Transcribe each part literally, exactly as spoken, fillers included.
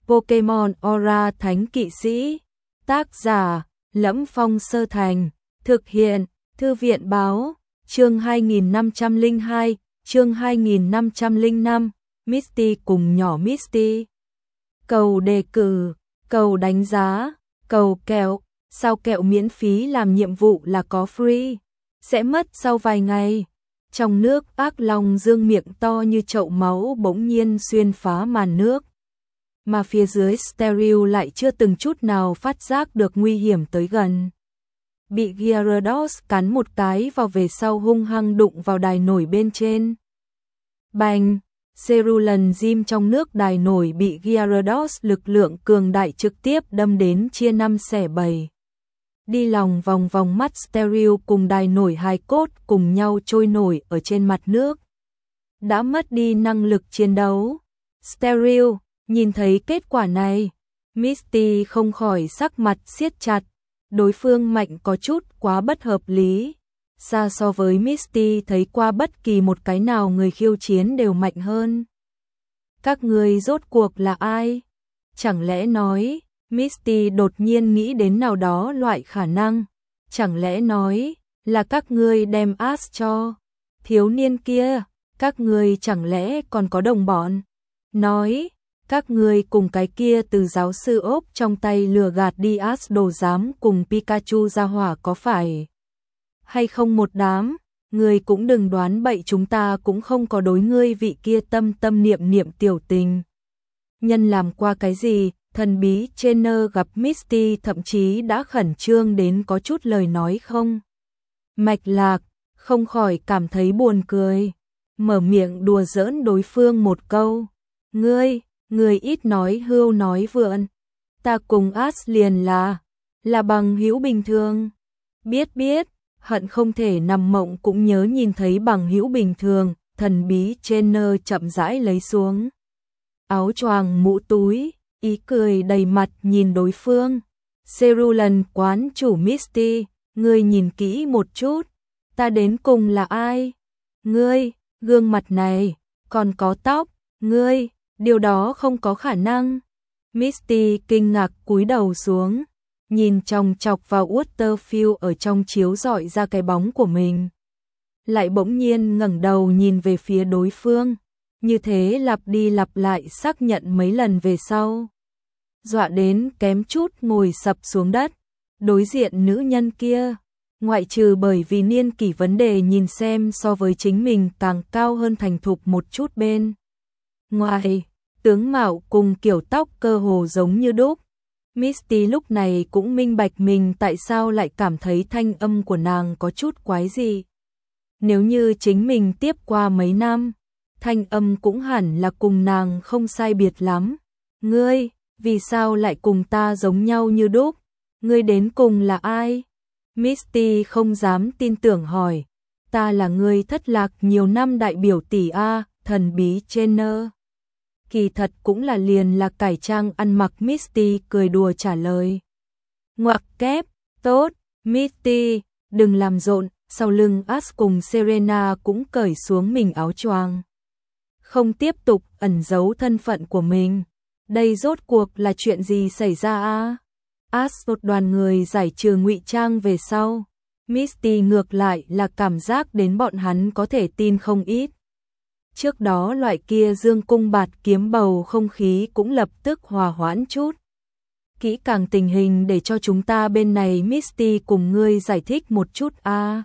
Pokemon Aura Thánh Kỵ Sĩ. Tác giả: Lẫm Phong Sơ Thành. Thực hiện: Thư viện báo. Chương hai nghìn năm trăm lẻ hai, chương hai nghìn năm trăm lẻ năm, Misty cùng nhỏ Misty. Cầu đề cử, cầu đánh giá, cầu kẹo, sao kẹo miễn phí làm nhiệm vụ là có free, sẽ mất sau vài ngày. Trong nước, ác long dương miệng to như chậu máu bỗng nhiên xuyên phá màn nước. Mà phía dưới Stereo lại chưa từng chút nào phát giác được nguy hiểm tới gần. Bị Gyarados cắn một cái vào về sau hung hăng đụng vào đài nổi bên trên. Bành! Cerulean Gym trong nước đài nổi bị Gyarados lực lượng cường đại trực tiếp đâm đến chia năm xẻ bảy. Đi lòng vòng vòng mắt Stereo cùng đài nổi hai cốt cùng nhau trôi nổi ở trên mặt nước. Đã mất đi năng lực chiến đấu. Stereo, nhìn thấy kết quả này, Misty không khỏi sắc mặt siết chặt. Đối phương mạnh có chút quá bất hợp lý. Xa so với Misty thấy qua bất kỳ một cái nào người khiêu chiến đều mạnh hơn. Các người rốt cuộc là ai? Chẳng lẽ nói, Misty đột nhiên nghĩ đến nào đó loại khả năng. Chẳng lẽ nói, là các ngươi đem Ash cho thiếu niên kia, các ngươi chẳng lẽ còn có đồng bọn? Nói, các ngươi cùng cái kia từ giáo sư ốp trong tay lừa gạt đi Ash đồ dám cùng Pikachu ra hỏa có phải hay không một đám? Ngươi cũng đừng đoán bậy, chúng ta cũng không có đối ngươi vị kia tâm tâm niệm niệm tiểu tình nhân làm qua cái gì. Thần bí trainer gặp Misty thậm chí đã khẩn trương đến có chút lời nói không mạch lạc, không khỏi cảm thấy buồn cười. Mở miệng đùa giỡn đối phương một câu. Ngươi, ngươi ít nói hưu nói vượn. Ta cùng Ash liền là, là bằng hữu bình thường. Biết biết, hận không thể nằm mộng cũng nhớ nhìn thấy bằng hữu bình thường. Thần bí trainer chậm rãi lấy xuống áo choàng mũ túi, ý cười đầy mặt nhìn đối phương. Cerulean quán chủ Misty, ngươi nhìn kỹ một chút, ta đến cùng là ai? Ngươi, gương mặt này, còn có tóc, ngươi, điều đó không có khả năng. Misty kinh ngạc cúi đầu xuống, nhìn chòng chọc vào Waterfield ở trong chiếu rọi ra cái bóng của mình. Lại bỗng nhiên ngẩng đầu nhìn về phía đối phương, như thế lặp đi lặp lại xác nhận mấy lần về sau. Dọa đến kém chút ngồi sập xuống đất. Đối diện nữ nhân kia, ngoại trừ bởi vì niên kỷ vấn đề nhìn xem so với chính mình càng cao hơn thành thục một chút bên ngoài, tướng mạo cùng kiểu tóc cơ hồ giống như đúc. Misty lúc này cũng minh bạch mình tại sao lại cảm thấy thanh âm của nàng có chút quái dị. Nếu như chính mình tiếp qua mấy năm, thanh âm cũng hẳn là cùng nàng không sai biệt lắm. Ngươi, vì sao lại cùng ta giống nhau như đúc? Ngươi đến cùng là ai? Misty không dám tin tưởng hỏi. Ta là người thất lạc nhiều năm đại biểu tỷ A, thần bí trainer. Kỳ thật cũng là liền là cải trang ăn mặc. Misty cười đùa trả lời. Ngoặc kép, tốt, Misty, đừng làm rộn. Sau lưng Ash cùng Serena cũng cởi xuống mình áo choàng, không tiếp tục ẩn giấu thân phận của mình. Đây rốt cuộc là chuyện gì xảy ra a? Ash một đoàn người giải trừ ngụy trang về sau. Misty ngược lại là cảm giác đến bọn hắn có thể tin không ít. Trước đó loại kia dương cung bạt kiếm bầu không khí cũng lập tức hòa hoãn chút. Kỹ càng tình hình để cho chúng ta bên này Misty cùng ngươi giải thích một chút a.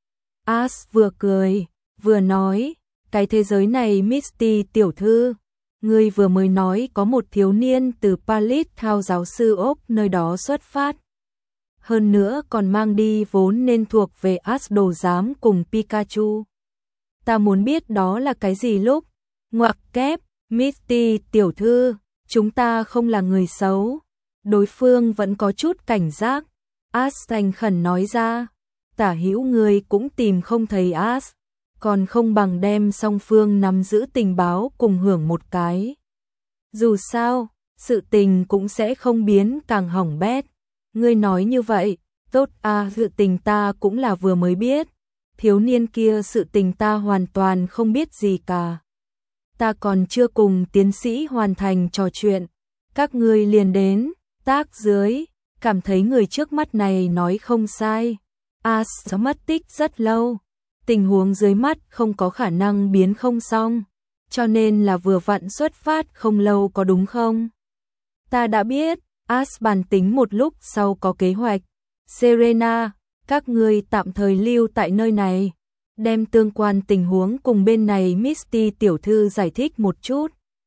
Ash vừa cười, vừa nói, cái thế giới này Misty tiểu thư, ngươi vừa mới nói có một thiếu niên từ Pallet Thao giáo sư ốp nơi đó xuất phát. Hơn nữa còn mang đi vốn nên thuộc về Ash đồ giám cùng Pikachu. Ta muốn biết đó là cái gì lúc? Ngoặc kép, Misty tiểu thư, chúng ta không là người xấu. Đối phương vẫn có chút cảnh giác. Ash thành khẩn nói ra, tả hữu ngươi cũng tìm không thấy Ash, còn không bằng đem song phương nắm giữ tình báo cùng hưởng một cái. Dù sao, sự tình cũng sẽ không biến càng hỏng bét. Ngươi nói như vậy, tốt à, sự tình ta cũng là vừa mới biết. Thiếu niên kia sự tình ta hoàn toàn không biết gì cả. Ta còn chưa cùng tiến sĩ hoàn thành trò chuyện. các ngươi liền đến, tác dưới, cảm thấy người trước mắt này nói không sai. As mất tích rất lâu, tình huống dưới mắt không có khả năng biến không xong, cho nên là vừa vặn xuất phát không lâu có đúng không? Ta đã biết, As bàn tính một lúc sau có kế hoạch. Serena, các ngươi tạm thời lưu tại nơi này, đem tương quan tình huống cùng bên này Misty tiểu thư giải thích một chút.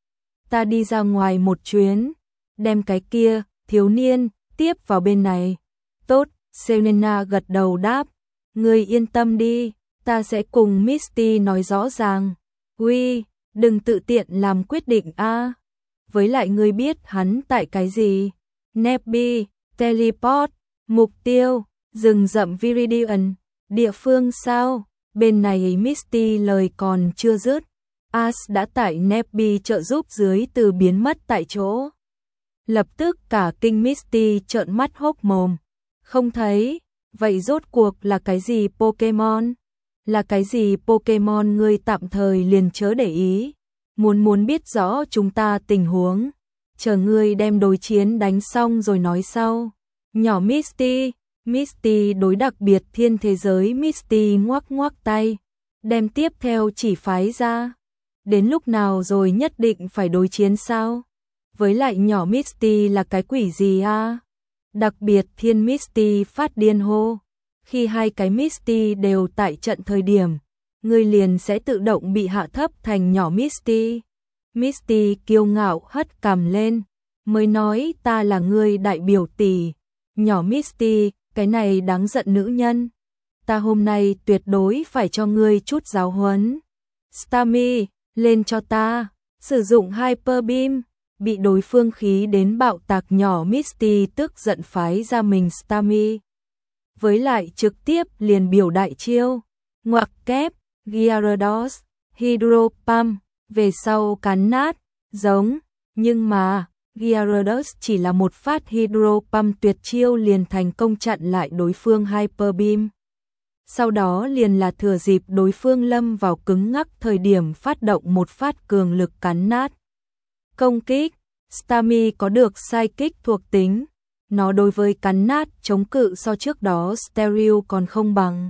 Ta đi ra ngoài một chuyến, đem cái kia, thiếu niên, tiếp vào bên này. Tốt, Serena gật đầu đáp, ngươi yên tâm đi, ta sẽ cùng Misty nói rõ ràng. Uy, đừng tự tiện làm quyết định a. Với lại ngươi biết hắn tại cái gì? Nebby, teleport, mục tiêu, rừng rậm Viridian, địa phương sao? Bên này Misty lời còn chưa dứt, As đã tại Nebby trợ giúp dưới từ biến mất tại chỗ. Lập tức cả kinh Misty trợn mắt hốc mồm, không thấy, vậy rốt cuộc là cái gì Pokemon? Là cái gì Pokemon ngươi tạm thời liền chớ để ý, muốn muốn biết rõ chúng ta tình huống, chờ ngươi đem đối chiến đánh xong rồi nói sau. Nhỏ Misty, Misty đối đặc biệt thiên thế giới Misty ngoắc ngoắc tay, đem tiếp theo chỉ phái ra. Đến lúc nào rồi nhất định phải đối chiến sao? Với lại nhỏ Misty là cái quỷ gì a? Đặc biệt thiên Misty phát điên hô. Khi hai cái Misty đều tại trận thời điểm, ngươi liền sẽ tự động bị hạ thấp thành nhỏ Misty. Misty kiêu ngạo hất cằm lên, mới nói ta là ngươi đại biểu tỷ. Nhỏ Misty, cái này đáng giận nữ nhân. Ta hôm nay tuyệt đối phải cho ngươi chút giáo huấn. Starmie, lên cho ta, sử dụng Hyper Beam. Bị đối phương khí đến bạo tạc nhỏ Misty tức giận phái ra mình Starmie. Với lại trực tiếp liền biểu đại chiêu, ngoặc kép, Gyarados, Hydro Pump, về sau cắn nát, giống, nhưng mà, Gyarados chỉ là một phát Hydro Pump tuyệt chiêu liền thành công chặn lại đối phương Hyper Beam. Sau đó liền là thừa dịp đối phương lâm vào cứng ngắc thời điểm phát động một phát cường lực cắn nát. Công kích, Starmie có được Psychic thuộc tính, nó đối với cắn nát chống cự so trước đó Stereo còn không bằng.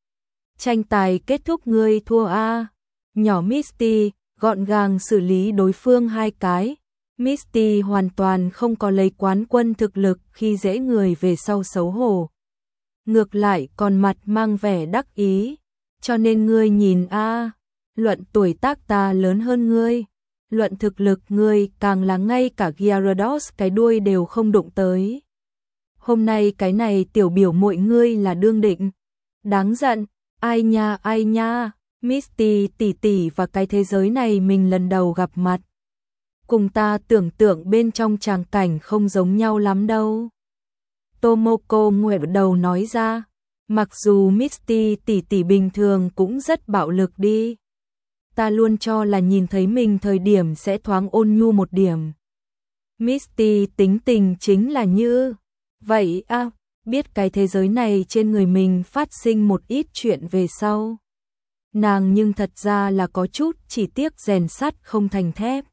Tranh tài kết thúc ngươi thua a. Nhỏ Misty gọn gàng xử lý đối phương hai cái. Misty hoàn toàn không có lấy quán quân thực lực khi dễ người về sau xấu hổ. Ngược lại còn mặt mang vẻ đắc ý. Cho nên ngươi nhìn a, luận tuổi tác ta lớn hơn ngươi. Luận thực lực ngươi càng là ngay cả Gyarados cái đuôi đều không đụng tới. Hôm nay cái này tiểu biểu muội ngươi là đương định. Đáng giận, ai nha ai nha, Misty tỷ tỷ và cái thế giới này mình lần đầu gặp mặt. Cùng ta tưởng tượng bên trong tràng cảnh không giống nhau lắm đâu. Tomoko nguyện đầu nói ra, mặc dù Misty tỷ tỷ bình thường cũng rất bạo lực đi. Ta luôn cho là nhìn thấy mình thời điểm sẽ thoáng ôn nhu một điểm. Misty tính tình chính là như vậy à, biết cái thế giới này trên người mình phát sinh một ít chuyện về sau. Nàng nhưng thật ra là có chút chỉ tiếc rèn sắt không thành thép.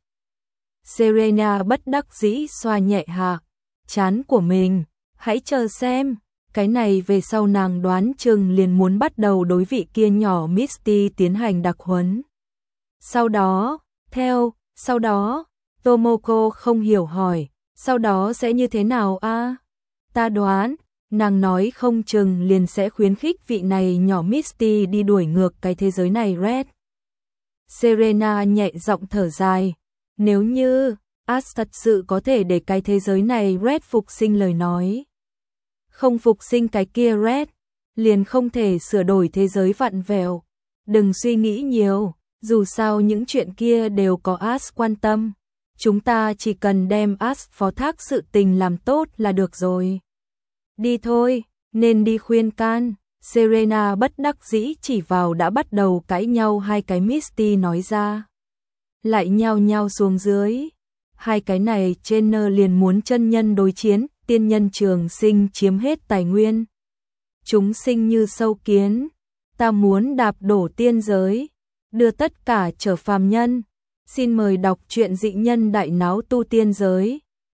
Serena bất đắc dĩ xoa nhẹ hạ trán của mình, hãy chờ xem, cái này về sau nàng đoán chừng liền muốn bắt đầu đối vị kia nhỏ Misty tiến hành đặc huấn. Sau đó, theo, sau đó, Tomoko không hiểu hỏi, sau đó sẽ như thế nào a? Ta đoán, nàng nói không chừng liền sẽ khuyến khích vị này nhỏ Misty đi đuổi ngược cái thế giới này Red. Serena nhẹ giọng thở dài, nếu như As thật sự có thể để cái thế giới này Red phục sinh lời nói. Không phục sinh cái kia Red, liền không thể sửa đổi thế giới vặn vẹo. Đừng suy nghĩ nhiều. Dù sao những chuyện kia đều có As quan tâm, chúng ta chỉ cần đem As phó thác sự tình làm tốt là được rồi. Đi thôi, nên đi khuyên can. Serena bất đắc dĩ chỉ vào đã bắt đầu cãi nhau hai cái Misty nói ra. Lại nhao nhao xuống dưới. Hai cái này trên nơ liền muốn chân nhân đối chiến, tiên nhân trường sinh chiếm hết tài nguyên. Chúng sinh như sâu kiến, ta muốn đạp đổ tiên giới. Đưa tất cả trở phàm nhân. Xin mời đọc truyện dị nhân đại náo tu tiên giới.